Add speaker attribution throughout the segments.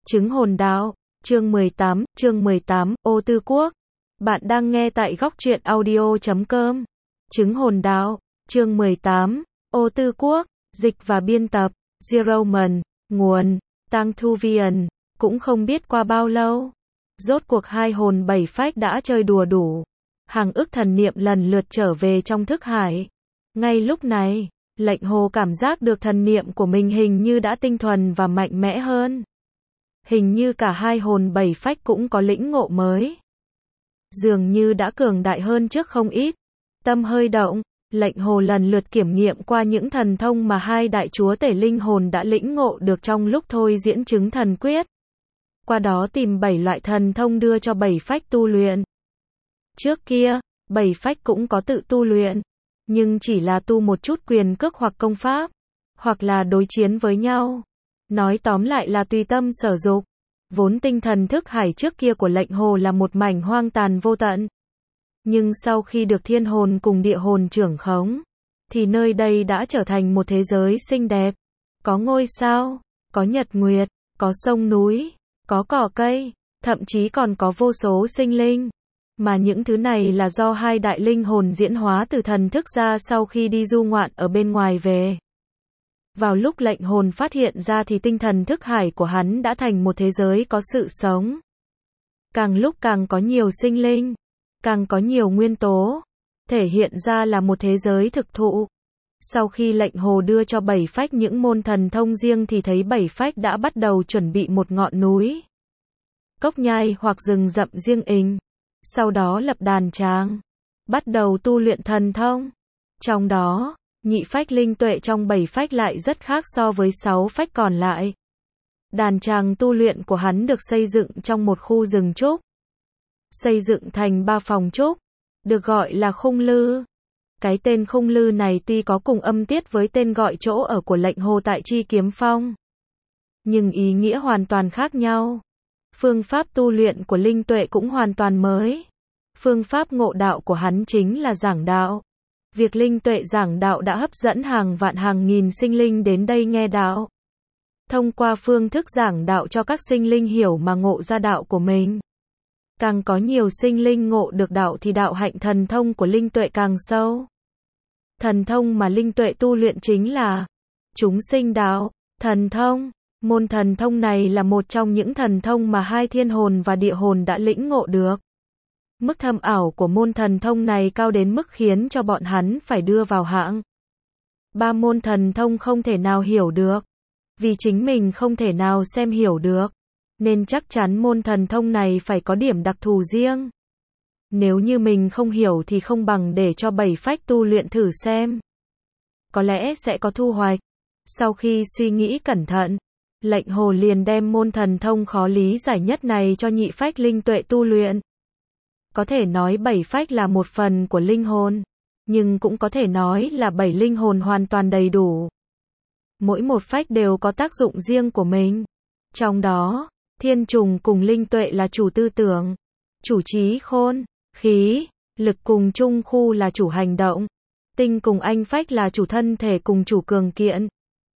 Speaker 1: Chứng hồn đạo, chương 18, Ô Tư Quốc. Bạn đang nghe tại góc truyện audio.com. Chứng hồn đạo, chương 18, Ô Tư Quốc, dịch và biên tập, Zeroman, nguồn, Tăng Thu Viền. Cũng không biết qua bao lâu, rốt cuộc hai hồn bảy phách đã chơi đùa đủ. Hàng ức thần niệm lần lượt trở về trong thức hải. Ngay lúc này, Lệnh Hồ cảm giác được thần niệm của mình hình như đã tinh thuần và mạnh mẽ hơn. Hình như cả hai hồn bảy phách cũng có lĩnh ngộ mới. Dường như đã cường đại hơn trước không ít. Tâm hơi động, Lệnh Hồ lần lượt kiểm nghiệm qua những thần thông mà hai đại chúa tể linh hồn đã lĩnh ngộ được trong lúc thôi diễn chứng thần quyết. Qua đó tìm 7 loại thần thông đưa cho bảy phách tu luyện. Trước kia, bảy phách cũng có tự tu luyện, nhưng chỉ là tu một chút quyền cước hoặc công pháp, hoặc là đối chiến với nhau. Nói tóm lại là tùy tâm sở dục. Vốn tinh thần thức hải trước kia của Lệnh Hồ là một mảnh hoang tàn vô tận. Nhưng sau khi được thiên hồn cùng địa hồn trưởng khống, thì nơi đây đã trở thành một thế giới xinh đẹp. Có ngôi sao, có nhật nguyệt, có sông núi, có cỏ cây, thậm chí còn có vô số sinh linh. Mà những thứ này là do hai đại linh hồn diễn hóa từ thần thức ra sau khi đi du ngoạn ở bên ngoài về. Vào lúc Lệnh Hồn phát hiện ra thì tinh thần thức hải của hắn đã thành một thế giới có sự sống. Càng lúc càng có nhiều sinh linh, càng có nhiều nguyên tố, thể hiện ra là một thế giới thực thụ. Sau khi Lệnh Hồ đưa cho bảy phách những môn thần thông riêng thì thấy bảy phách đã bắt đầu chuẩn bị một ngọn núi, cốc nhai hoặc rừng rậm riêng ình. Sau đó lập đàn tràng, bắt đầu tu luyện thần thông. Trong đó, nhị phách linh tuệ trong bảy phách lại rất khác so với 6 phách còn lại. Đàn tràng tu luyện của hắn được xây dựng trong một khu rừng trúc, xây dựng thành 3 phòng trúc, được gọi là khung lư. Cái tên khung lư này tuy có cùng âm tiết với tên gọi chỗ ở của Lệnh Hồ tại Chi Kiếm Phong, nhưng ý nghĩa hoàn toàn khác nhau. Phương pháp tu luyện của linh tuệ cũng hoàn toàn mới. Phương pháp ngộ đạo của hắn chính là giảng đạo. Việc linh tuệ giảng đạo đã hấp dẫn hàng vạn hàng nghìn sinh linh đến đây nghe đạo. Thông qua phương thức giảng đạo cho các sinh linh hiểu mà ngộ ra đạo của mình. Càng có nhiều sinh linh ngộ được đạo thì đạo hạnh thần thông của linh tuệ càng sâu. Thần thông mà linh tuệ tu luyện chính là chúng sinh đạo, thần thông. Môn thần thông này là một trong những thần thông mà hai thiên hồn và địa hồn đã lĩnh ngộ được. Mức thâm ảo của môn thần thông này cao đến mức khiến cho bọn hắn phải đưa vào hạng 3 môn thần thông không thể nào hiểu được. Vì chính mình không thể nào xem hiểu được, nên chắc chắn môn thần thông này phải có điểm đặc thù riêng. Nếu như mình không hiểu thì không bằng để cho bảy phách tu luyện thử xem. Có lẽ sẽ có thu hoạch. Sau khi suy nghĩ cẩn thận, Lệnh Hồ liền đem môn thần thông khó lý giải nhất này cho nhị phách linh tuệ tu luyện. Có thể nói bảy phách là một phần của linh hồn, nhưng cũng có thể nói là 7 linh hồn hoàn toàn đầy đủ. Mỗi một phách đều có tác dụng riêng của mình. Trong đó, thiên trùng cùng linh tuệ là chủ tư tưởng, chủ trí khôn, khí, lực cùng trung khu là chủ hành động, tinh cùng anh phách là chủ thân thể cùng chủ cường kiện.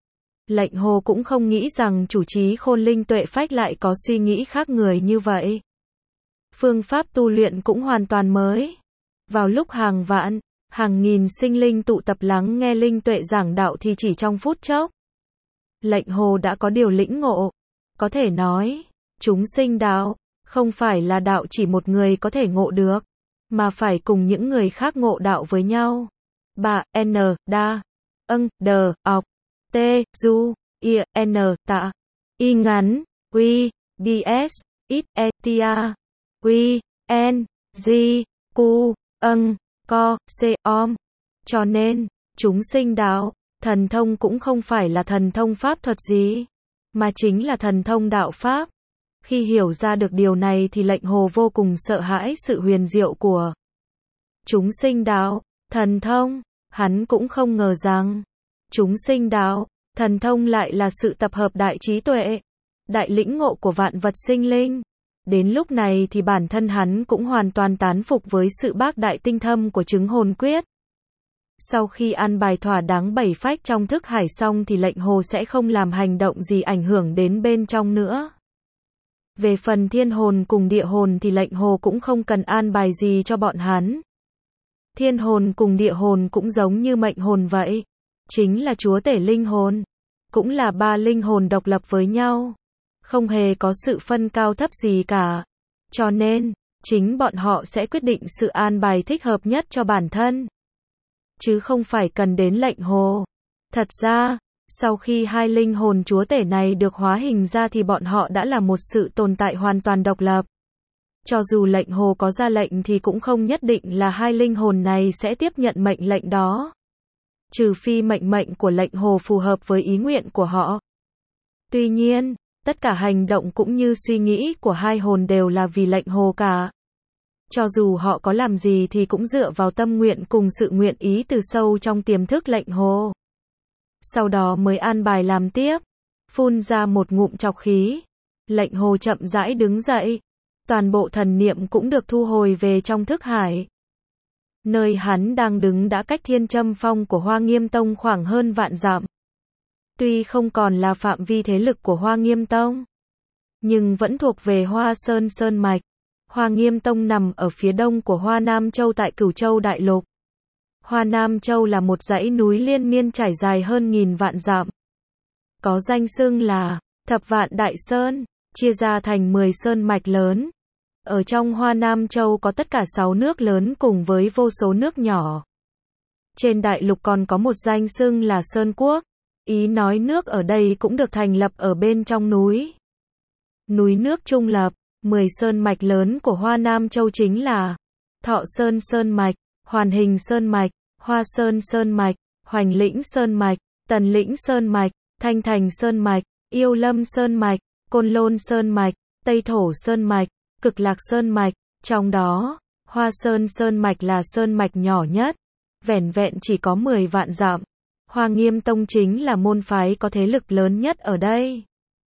Speaker 1: Lệnh Hồ cũng không nghĩ rằng chủ trí khôn linh tuệ phách lại có suy nghĩ khác người như vậy. Phương pháp tu luyện cũng hoàn toàn mới. Vào lúc hàng vạn, hàng nghìn sinh linh tụ tập lắng nghe linh tuệ giảng đạo thì chỉ trong phút chốc, Lệnh Hồ đã có điều lĩnh ngộ. Có thể nói, chúng sinh đạo, không phải là đạo chỉ một người có thể ngộ được, mà phải cùng những người khác ngộ đạo với nhau. Bà, N, Đa, Âng, Đờ, Ọc, T, Du, I, N, Tạ, Y ngắn, Quy, BS, Ít, E, Tia, Quy, N, G, Q, Âng, Co, C, Om. Cho nên, chúng sinh đạo, thần thông cũng không phải là thần thông pháp thuật gì, mà chính là thần thông đạo pháp. Khi hiểu ra được điều này thì Lệnh Hồ vô cùng sợ hãi sự huyền diệu của chúng sinh đạo, thần thông. Hắn cũng không ngờ rằng chúng sinh đạo, thần thông lại là sự tập hợp đại trí tuệ, đại lĩnh ngộ của vạn vật sinh linh. Đến lúc này thì bản thân hắn cũng hoàn toàn tán phục với sự bác đại tinh thâm của chứng hồn quyết. Sau khi an bài thỏa đáng bảy phách trong thức hải xong thì Lệnh Hồ sẽ không làm hành động gì ảnh hưởng đến bên trong nữa. Về phần thiên hồn cùng địa hồn thì lệnh hồ cũng không cần an bài gì cho bọn hắn. Thiên hồn cùng địa hồn cũng giống như mệnh hồn vậy. Chính là chúa tể linh hồn. Cũng là ba linh hồn độc lập với nhau. Không hề có sự phân cao thấp gì cả. Cho nên, chính bọn họ sẽ quyết định sự an bài thích hợp nhất cho bản thân. Chứ không phải cần đến lệnh hồ. Thật ra, sau khi hai linh hồn chúa tể này được hóa hình ra thì bọn họ đã là một sự tồn tại hoàn toàn độc lập. Cho dù lệnh hồ có ra lệnh thì cũng không nhất định là hai linh hồn này sẽ tiếp nhận mệnh lệnh đó. Trừ phi mệnh của lệnh hồ phù hợp với ý nguyện của họ. Tuy nhiên, tất cả hành động cũng như suy nghĩ của hai hồn đều là vì lệnh hồ cả. Cho dù họ có làm gì thì cũng dựa vào tâm nguyện cùng sự nguyện ý từ sâu trong tiềm thức lệnh hồ. Sau đó mới an bài làm tiếp. Phun ra một ngụm trọc khí. Lệnh hồ chậm rãi đứng dậy. Toàn bộ thần niệm cũng được thu hồi về trong thức hải. Nơi hắn đang đứng đã cách Thiên Châm Phong của Hoa Nghiêm Tông khoảng hơn vạn dặm. Tuy không còn là phạm vi thế lực của Hoa Nghiêm Tông, nhưng vẫn thuộc về Hoa Sơn Sơn Mạch. Hoa Nghiêm Tông nằm ở phía đông của Hoa Nam Châu tại Cửu Châu Đại Lục. Hoa Nam Châu là một dãy núi liên miên trải dài hơn 1000 vạn dặm. Có danh xưng là Thập Vạn Đại Sơn, chia ra thành 10 sơn mạch lớn. Ở trong Hoa Nam Châu có tất cả 6 nước lớn cùng với vô số nước nhỏ. Trên đại lục còn có một danh xưng là Sơn Quốc. Ý nói nước ở đây cũng được thành lập ở bên trong núi. Núi nước trung lập, 10 sơn mạch lớn của Hoa Nam Châu chính là Thọ Sơn Sơn Mạch, Hoàn Hình Sơn Mạch, Hoa Sơn Sơn Mạch, Hoành Lĩnh Sơn Mạch, Tần Lĩnh Sơn Mạch, Thanh Thành Sơn Mạch, Yêu Lâm Sơn Mạch, Côn Lôn Sơn Mạch, Tây Thổ Sơn Mạch, Cực Lạc Sơn Mạch. Trong đó, Hoa Sơn Sơn Mạch là sơn mạch nhỏ nhất, vẻn vẹn chỉ có 10 vạn dặm. Hoa Nghiêm Tông chính là môn phái có thế lực lớn nhất ở đây.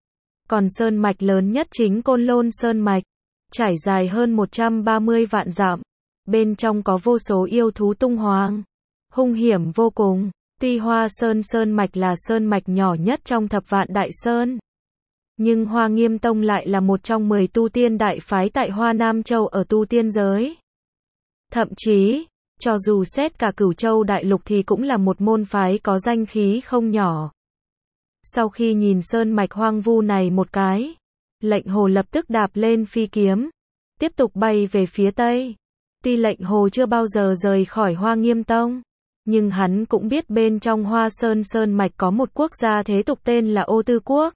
Speaker 1: Còn sơn mạch lớn nhất chính Côn Lôn Sơn Mạch, trải dài hơn 130 vạn dặm. Bên trong có vô số yêu thú tung hoang, hung hiểm vô cùng. Tuy Hoa Sơn Sơn Mạch là sơn mạch nhỏ nhất trong Thập Vạn Đại Sơn, nhưng Hoa Nghiêm Tông lại là một trong 10 tu tiên đại phái tại Hoa Nam Châu ở tu tiên giới. Thậm chí, cho dù xét cả Cửu Châu Đại Lục thì cũng là một môn phái có danh khí không nhỏ. Sau khi nhìn sơn mạch hoang vu này một cái, lệnh hồ lập tức đạp lên phi kiếm, tiếp tục bay về phía tây. Tuy lệnh hồ chưa bao giờ rời khỏi Hoa Nghiêm Tông, nhưng hắn cũng biết bên trong Hoa Sơn Sơn Mạch có một quốc gia thế tục tên là Ô Tư Quốc.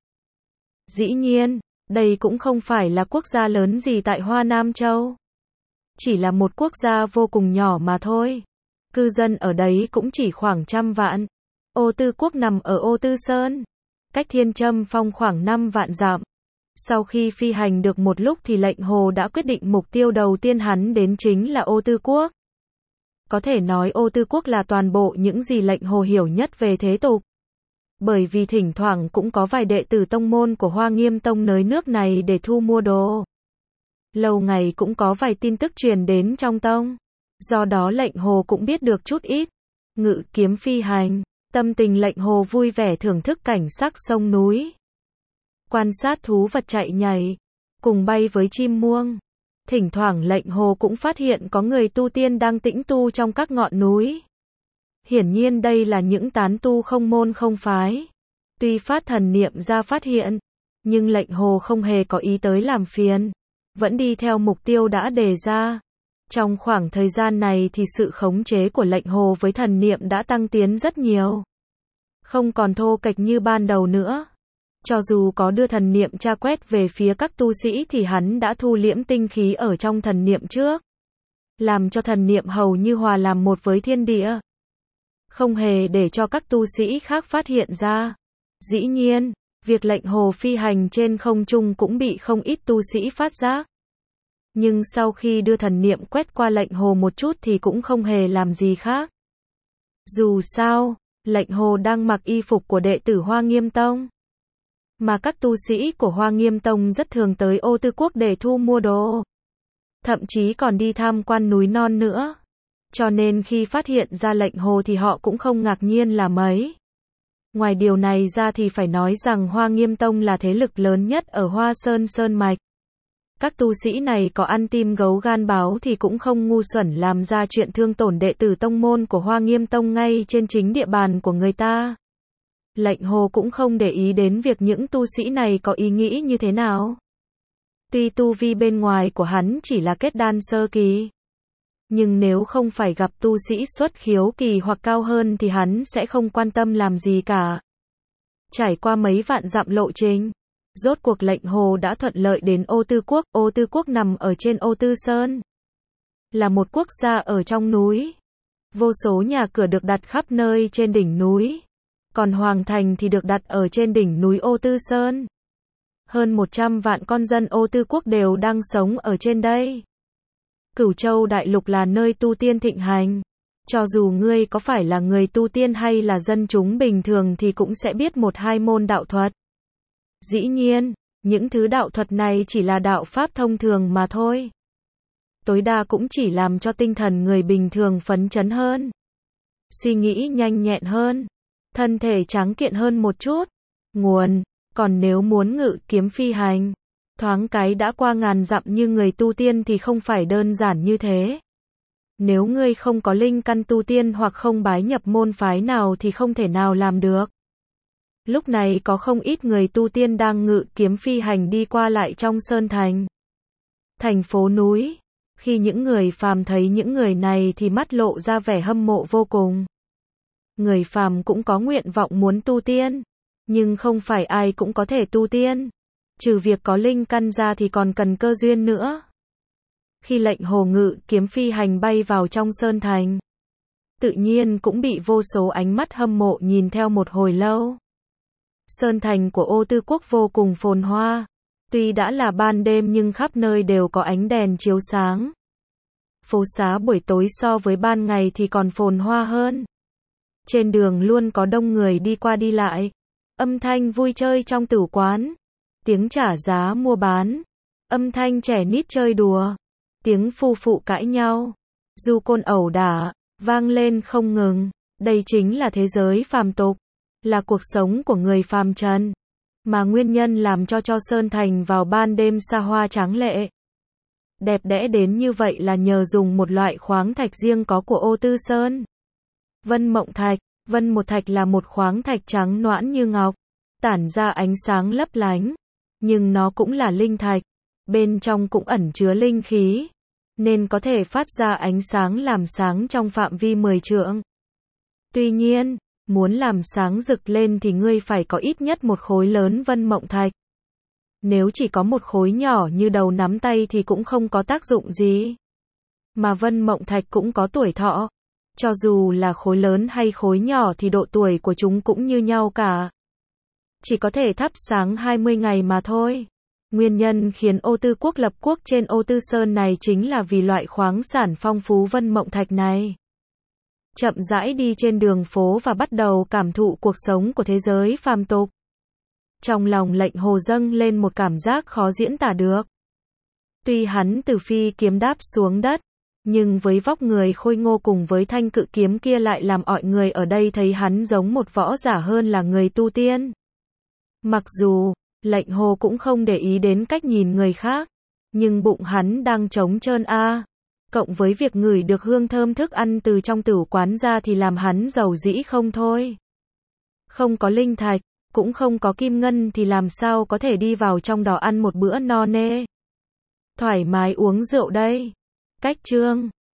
Speaker 1: Dĩ nhiên, đây cũng không phải là quốc gia lớn gì tại Hoa Nam Châu. Chỉ là một quốc gia vô cùng nhỏ mà thôi. Cư dân ở đấy cũng chỉ khoảng 100 vạn. Ô Tư Quốc nằm ở Ô Tư Sơn, cách Thiên Châm Phong khoảng 5 vạn dặm. Sau khi phi hành được một lúc thì lệnh hồ đã quyết định mục tiêu đầu tiên hắn đến chính là Ô Tư Quốc. Có thể nói Ô Tư Quốc là toàn bộ những gì lệnh hồ hiểu nhất về thế tục. Bởi vì thỉnh thoảng cũng có vài đệ tử tông môn của Hoa Nghiêm Tông tới nước này để thu mua đồ. Lâu ngày cũng có vài tin tức truyền đến trong tông. Do đó lệnh hồ cũng biết được chút ít. Ngự kiếm phi hành, tâm tình lệnh hồ vui vẻ thưởng thức cảnh sắc sông núi. Quan sát thú vật chạy nhảy, cùng bay với chim muông. Thỉnh thoảng lệnh hồ cũng phát hiện có người tu tiên đang tĩnh tu trong các ngọn núi. Hiển nhiên đây là những tán tu không môn không phái. Tuy phát thần niệm ra phát hiện, nhưng lệnh hồ không hề có ý tới làm phiền, vẫn đi theo mục tiêu đã đề ra. Trong khoảng thời gian này thì sự khống chế của lệnh hồ với thần niệm đã tăng tiến rất nhiều. Không còn thô kệch như ban đầu nữa. Cho dù có đưa thần niệm tra quét về phía các tu sĩ thì hắn đã thu liễm tinh khí ở trong thần niệm trước, làm cho thần niệm hầu như hòa làm một với thiên địa, không hề để cho các tu sĩ khác phát hiện ra. Dĩ nhiên, việc lệnh hồ phi hành trên không trung cũng bị không ít tu sĩ phát giác. Nhưng sau khi đưa thần niệm quét qua lệnh hồ một chút thì cũng không hề làm gì khác. Dù sao, lệnh hồ đang mặc y phục của đệ tử Hoa Nghiêm Tông. Mà các tu sĩ của Hoa Nghiêm Tông rất thường tới Ô Tư Quốc để thu mua đồ. Thậm chí còn đi tham quan núi non nữa. Cho nên khi phát hiện ra lệnh hồ thì họ cũng không ngạc nhiên là mấy. Ngoài điều này ra thì phải nói rằng Hoa Nghiêm Tông là thế lực lớn nhất ở Hoa Sơn Sơn Mạch. Các tu sĩ này có ăn tim gấu gan báo thì cũng không ngu xuẩn làm ra chuyện thương tổn đệ tử tông môn của Hoa Nghiêm Tông ngay trên chính địa bàn của người ta. Lệnh Hồ cũng không để ý đến việc những tu sĩ này có ý nghĩ như thế nào. Tuy tu vi bên ngoài của hắn chỉ là kết đan sơ kỳ, nhưng nếu không phải gặp tu sĩ xuất khiếu kỳ hoặc cao hơn thì hắn sẽ không quan tâm làm gì cả. Trải qua mấy vạn dặm lộ trình, rốt cuộc Lệnh Hồ đã thuận lợi đến Ô Tư Quốc. Ô Tư Quốc nằm ở trên Ô Tư Sơn, là một quốc gia ở trong núi. Vô số nhà cửa được đặt khắp nơi trên đỉnh núi, còn Hoàng Thành thì được đặt ở trên đỉnh núi Ô Tư Sơn. Hơn 100 vạn con dân Ô Tư Quốc đều đang sống ở trên đây. Cửu Châu Đại Lục là nơi tu tiên thịnh hành. Cho dù ngươi có phải là người tu tiên hay là dân chúng bình thường thì cũng sẽ biết một hai môn đạo thuật. Dĩ nhiên, những thứ đạo thuật này chỉ là đạo pháp thông thường mà thôi. Tối đa cũng chỉ làm cho tinh thần người bình thường phấn chấn hơn, suy nghĩ nhanh nhẹn hơn, thân thể tráng kiện hơn một chút. Nguồn, còn nếu muốn ngự kiếm phi hành, thoáng cái đã qua ngàn dặm như người tu tiên thì không phải đơn giản như thế. Nếu ngươi không có linh căn tu tiên hoặc không bái nhập môn phái nào thì không thể nào làm được. Lúc này có không ít người tu tiên đang ngự kiếm phi hành đi qua lại trong sơn thành, thành phố núi. Khi những người phàm thấy những người này thì mắt lộ ra vẻ hâm mộ vô cùng. Người phàm cũng có nguyện vọng muốn tu tiên, nhưng không phải ai cũng có thể tu tiên. Trừ việc có linh căn ra thì còn cần cơ duyên nữa. Khi Lệnh Hồ ngự kiếm phi hành bay vào trong sơn thành, tự nhiên cũng bị vô số ánh mắt hâm mộ nhìn theo một hồi lâu. Sơn thành của Ô Tư Quốc vô cùng phồn hoa. Tuy đã là ban đêm nhưng khắp nơi đều có ánh đèn chiếu sáng. Phố xá buổi tối so với ban ngày thì còn phồn hoa hơn. Trên đường luôn có đông người đi qua đi lại. Âm thanh vui chơi trong tử quán, tiếng trả giá mua bán, âm thanh trẻ nít chơi đùa, tiếng phu phụ cãi nhau, du côn ẩu đả, vang lên không ngừng. Đây chính là thế giới phàm tục, là cuộc sống của người phàm trần. Mà nguyên nhân làm cho sơn thành vào ban đêm xa hoa tráng lệ, đẹp đẽ đến như vậy là nhờ dùng một loại khoáng thạch riêng có của Ô Tư Sơn. Vân Mộng Thạch. Vân Một Thạch là một khoáng thạch trắng nõn như ngọc, tản ra ánh sáng lấp lánh, nhưng nó cũng là linh thạch, bên trong cũng ẩn chứa linh khí, nên có thể phát ra ánh sáng làm sáng trong phạm vi 10 trượng. Tuy nhiên, muốn làm sáng rực lên thì ngươi phải có ít nhất một khối lớn Vân Mộng Thạch. Nếu chỉ có một khối nhỏ như đầu nắm tay thì cũng không có tác dụng gì. Mà Vân Mộng Thạch cũng có tuổi thọ. Cho dù là khối lớn hay khối nhỏ thì độ tuổi của chúng cũng như nhau cả. Chỉ có thể thắp sáng 20 ngày mà thôi. Nguyên nhân khiến Ô Tư Quốc lập quốc trên Ô Tư Sơn này chính là vì loại khoáng sản phong phú Vân Mộng Thạch này. Chậm rãi đi trên đường phố và bắt đầu cảm thụ cuộc sống của thế giới phàm tục. Trong lòng Lệnh Hồ dâng lên một cảm giác khó diễn tả được. Tuy hắn từ phi kiếm đáp xuống đất, nhưng với vóc người khôi ngô cùng với thanh cự kiếm kia lại làm mọi người ở đây thấy hắn giống một võ giả hơn là người tu tiên. Mặc dù, Lệnh Hồ cũng không để ý đến cách nhìn người khác, nhưng bụng hắn đang trống trơn cộng với việc ngửi được hương thơm thức ăn từ trong tửu quán ra thì làm hắn giàu dĩ không thôi. Không có linh thạch, cũng không có kim ngân thì làm sao có thể đi vào trong đó ăn một bữa no nê, thoải mái uống rượu đây. Cách chương